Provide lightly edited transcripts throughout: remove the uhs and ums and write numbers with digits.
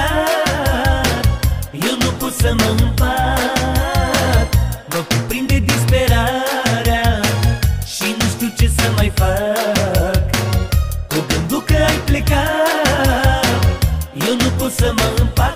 plecat, eu nu pot să mă împac. Mă cuprinde disperarea și nu știu ce să mai fac. Cu gândul că ai plecat, eu nu pot să mă împac.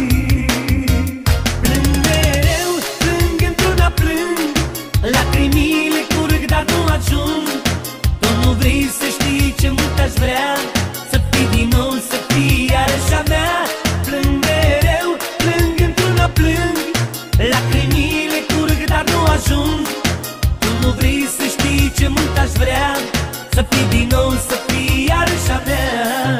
Plâng mereu, plâng într-una plâng, lacrimile curg, dar nu ajung. Tu nu vrei să știi ce mult aș vrea, să fii din nou, să fii iarăși a mea. Plâng mereu, plâng într-una plâng, lacrimile curg, dar nu ajung. Tu nu vrei să știi ce mult aș vrea, să fii din nou, să fii iarăși a mea.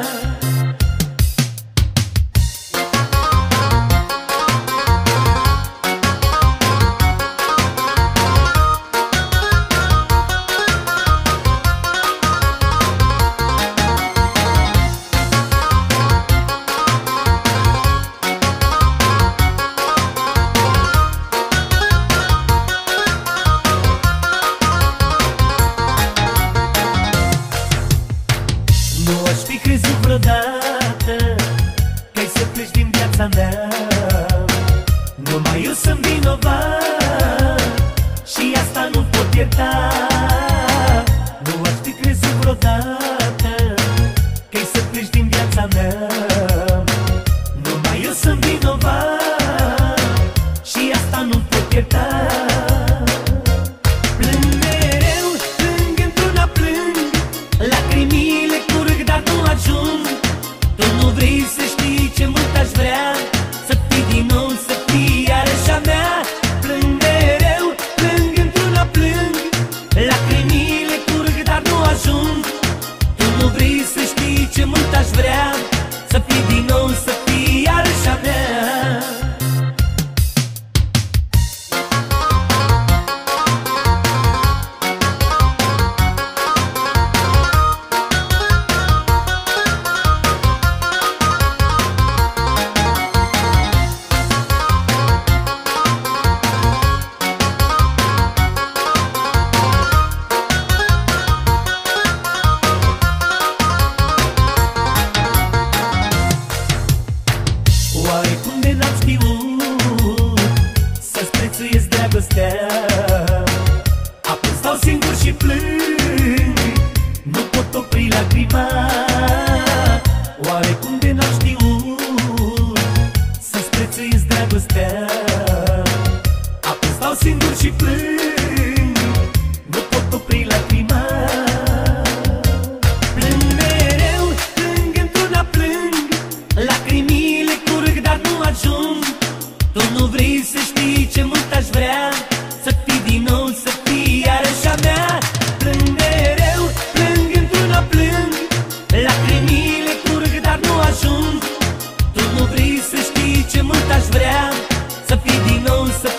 Nu aș fi crezut vreodată că-ai să pleci din viața mea. Numai eu sunt vinovat și asta nu pot ierta. Nu aș fi crezut vreodată că-ai să pleci din viața mea. Numai eu sunt vinovat și asta nu pot ierta. Plâng mereu, plâng într-una plâng, lacrimile curg, dar nu ajung. Tu nu vrei să știi ce mult aș vrea, să fii din nou, să fii iarăși a mea. Plâng mereu, plâng într-una plâng, lacrimile curg, dar nu ajung. Tu nu vrei să știi ce mult aș vrea, să fii din nou, să fii iarăși a mea. Oare cum de n-am știut să-ți prețuiesc dragostea? Acum stau singur și plâng, nu pot opri lacrima. Oare cum de n-am știut să-ți prețuiesc dragostea? Acum stau singur și plâng, nu pot opri lacrima. Plâng mereu, plâng într-una plâng, lacrimile curg, dar nu ajung. Tu nu vrei să știi ce mult aș vrea, să fii din nou, să fii iarăși a mea. Plâng mereu, plâng într-una plâng, lacrimile curg, dar nu ajung. Tu nu vrei să știi ce mult aș vrea, să fii din nou, să